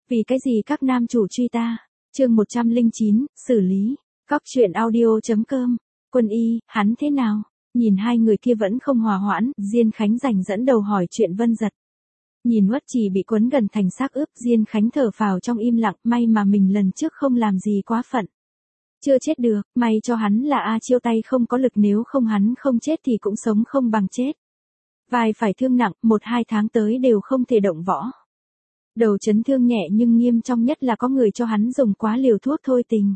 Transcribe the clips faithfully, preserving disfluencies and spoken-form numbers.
Vì cái gì các nam chủ truy ta? Chương một trăm lẻ chín, xử lý. Góc truyện audio chấm com. Quân y, hắn thế nào? Nhìn hai người kia vẫn không hòa hoãn, Diên Khánh rành dẫn đầu hỏi chuyện Vân Giật. Nhìn Uất Trì bị quấn gần thành xác ướp, Diên Khánh thở phào trong im lặng, may mà mình lần trước không làm gì quá phận. Chưa chết được, may cho hắn là A Chiêu tay không có lực, nếu không hắn không chết thì cũng sống không bằng chết. Vai phải thương nặng, một hai tháng tới đều không thể động võ. Đầu chấn thương nhẹ nhưng nghiêm trọng nhất là có người cho hắn dùng quá liều thuốc thôi tình.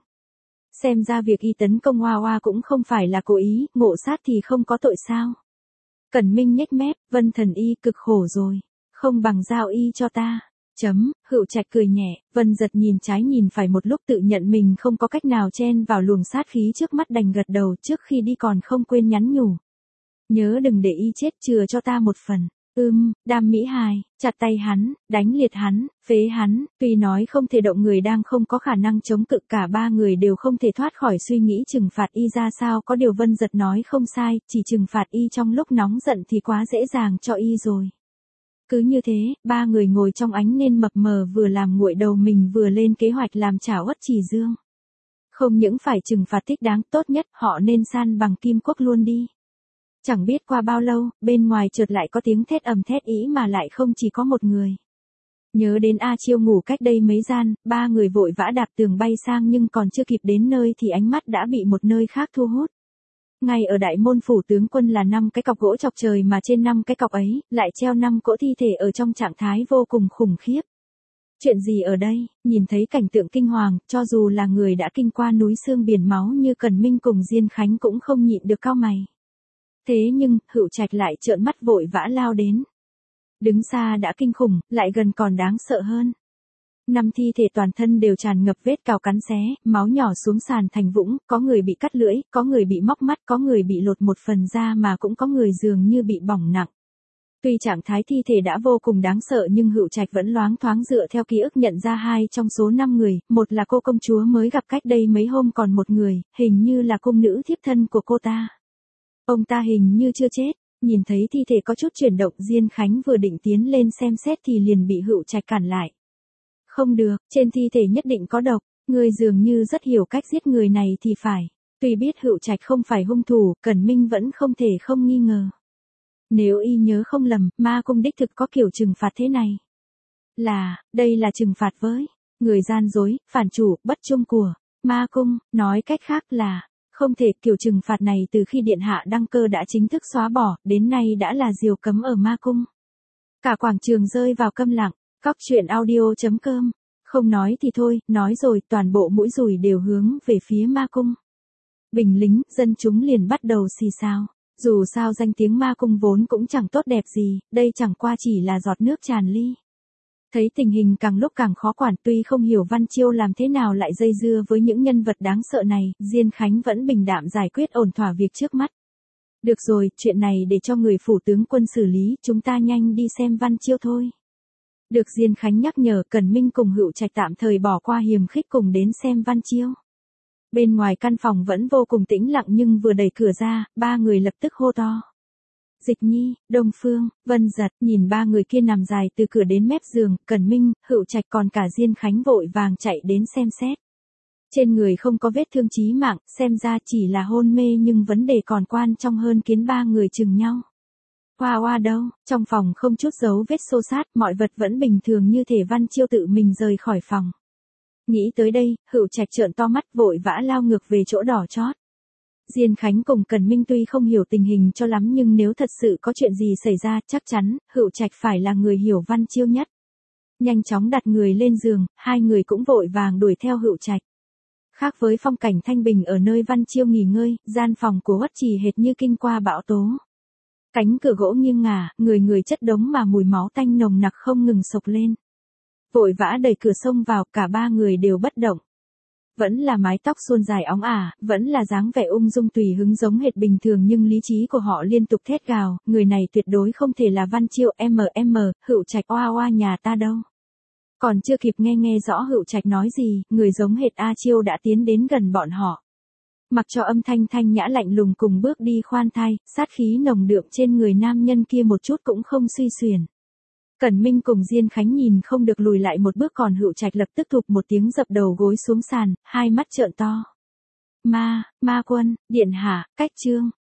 Xem ra việc y tấn công Hoa Hoa cũng không phải là cố ý, ngộ sát thì không có tội sao. Cẩn Minh nhếch mép, Vân thần y cực khổ rồi, không bằng giao y cho ta. Chấm, Hựu Trạch cười nhẹ, Vân Giật nhìn trái nhìn phải một lúc tự nhận mình không có cách nào chen vào luồng sát khí trước mắt, đành gật đầu, trước khi đi còn không quên nhắn nhủ. Nhớ đừng để y chết, chừa cho ta một phần. Ưm, Đam Mỹ Hài, chặt tay hắn, đánh liệt hắn, phế hắn, tuy nói không thể động người đang không có khả năng chống cự, cả ba người đều không thể thoát khỏi suy nghĩ trừng phạt y ra sao, có điều Vân Giật nói không sai, chỉ trừng phạt y trong lúc nóng giận thì quá dễ dàng cho y rồi. Cứ như thế, ba người ngồi trong ánh nên mập mờ vừa làm nguội đầu mình vừa lên kế hoạch làm chảo Uất Trì Dương. Không những phải trừng phạt thích đáng, tốt nhất họ nên san bằng Kim Quốc luôn đi. Chẳng biết qua bao lâu, bên ngoài chợt lại có tiếng thét ầm thét ý mà lại không chỉ có một người. Nhớ đến A Chiêu ngủ cách đây mấy gian, ba người vội vã đạp tường bay sang, nhưng còn chưa kịp đến nơi thì ánh mắt đã bị một nơi khác thu hút. Ngay ở đại môn phủ tướng quân là năm cái cọc gỗ chọc trời, mà trên năm cái cọc ấy lại treo năm cỗ thi thể ở trong trạng thái vô cùng khủng khiếp. Chuyện gì ở đây? Nhìn thấy cảnh tượng kinh hoàng, cho dù là người đã kinh qua núi xương biển máu như Cẩn Minh cùng Diên Khánh cũng không nhịn được cau mày. Thế nhưng, Hựu Trạch lại trợn mắt vội vã lao đến. Đứng xa đã kinh khủng, lại gần còn đáng sợ hơn. Năm thi thể toàn thân đều tràn ngập vết cào cắn xé, máu nhỏ xuống sàn thành vũng, có người bị cắt lưỡi, có người bị móc mắt, có người bị lột một phần da, mà cũng có người dường như bị bỏng nặng. Tuy trạng thái thi thể đã vô cùng đáng sợ nhưng Hựu Trạch vẫn loáng thoáng dựa theo ký ức nhận ra hai trong số năm người, một là cô công chúa mới gặp cách đây mấy hôm, còn một người, hình như là cung nữ thiếp thân của cô ta. Ông ta hình như chưa chết. Nhìn thấy thi thể có chút chuyển động, Diên Khánh vừa định tiến lên xem xét thì liền bị Hựu Trạch cản lại. Không được, trên thi thể nhất định có độc, ngươi dường như rất hiểu cách giết người này thì phải. Tuy biết Hựu Trạch không phải hung thủ, Cẩn Minh vẫn không thể không nghi ngờ. Nếu y nhớ không lầm, ma cung đích thực có kiểu trừng phạt thế này. Là, đây là trừng phạt với người gian dối, phản chủ, bất trung của ma cung, nói cách khác là không thể. Kiểu trừng phạt này từ khi điện hạ đăng cơ đã chính thức xóa bỏ, đến nay đã là diều cấm ở ma cung. Cả quảng trường rơi vào câm lặng. Góc truyện audio chấm com. Không nói thì thôi, nói rồi, toàn bộ mũi dùi đều hướng về phía ma cung. Binh lính, dân chúng liền bắt đầu xì xào. Dù sao danh tiếng ma cung vốn cũng chẳng tốt đẹp gì, đây chẳng qua chỉ là giọt nước tràn ly. Thấy tình hình càng lúc càng khó quản, tuy không hiểu Văn Chiêu làm thế nào lại dây dưa với những nhân vật đáng sợ này, Diên Khánh vẫn bình đạm giải quyết ổn thỏa việc trước mắt. Được rồi, chuyện này để cho người phủ tướng quân xử lý, chúng ta nhanh đi xem Văn Chiêu thôi. Được Diên Khánh nhắc nhở, Cẩn Minh cùng Hựu Trạch tạm thời bỏ qua hiềm khích cùng đến xem Văn Chiêu. Bên ngoài căn phòng vẫn vô cùng tĩnh lặng, nhưng vừa đẩy cửa ra, ba người lập tức hô to. Dịch Nhi, Đông Phương, Vân Giật, nhìn ba người kia nằm dài từ cửa đến mép giường, Cẩn Minh, Hựu Trạch còn cả Diên Khánh vội vàng chạy đến xem xét. Trên người không có vết thương chí mạng, xem ra chỉ là hôn mê, nhưng vấn đề còn quan trọng hơn khiến ba người chừng nhau. Hoa Hoa đâu? Trong phòng không chút dấu vết xô xát, mọi vật vẫn bình thường như thể Văn Chiêu tự mình rời khỏi phòng. Nghĩ tới đây, Hựu Trạch trợn to mắt vội vã lao ngược về chỗ đỏ chót. Diên Khánh cùng Cẩn Minh tuy không hiểu tình hình cho lắm, nhưng nếu thật sự có chuyện gì xảy ra, chắc chắn Hựu Trạch phải là người hiểu Văn Chiêu nhất. Nhanh chóng đặt người lên giường, hai người cũng vội vàng đuổi theo Hựu Trạch. Khác với phong cảnh thanh bình ở nơi Văn Chiêu nghỉ ngơi, gian phòng của Uất Trì hệt như kinh qua bão tố. Cánh cửa gỗ nghiêng ngả, người người chất đống mà mùi máu tanh nồng nặc không ngừng sộc lên. Vội vã đẩy cửa xông vào, cả ba người đều bất động. Vẫn là mái tóc suôn dài óng ả, vẫn là dáng vẻ ung dung tùy hứng giống hệt bình thường, nhưng lý trí của họ liên tục thét gào, người này tuyệt đối không thể là Văn Chiêu. mm, Hựu Trạch oa oa nhà ta đâu. Còn chưa kịp nghe nghe rõ Hựu Trạch nói gì, người giống hệt A Chiêu đã tiến đến gần bọn họ. Mặc cho âm thanh thanh nhã lạnh lùng cùng bước đi khoan thai, sát khí nồng đượm trên người nam nhân kia một chút cũng không suy xuyển. Cẩn Minh cùng Diên Khánh nhìn không được lùi lại một bước, còn Hựu Trạch lập tức thụp một tiếng dập đầu gối xuống sàn, hai mắt trợn to. Ma, ma quân, điện hạ, cách trương.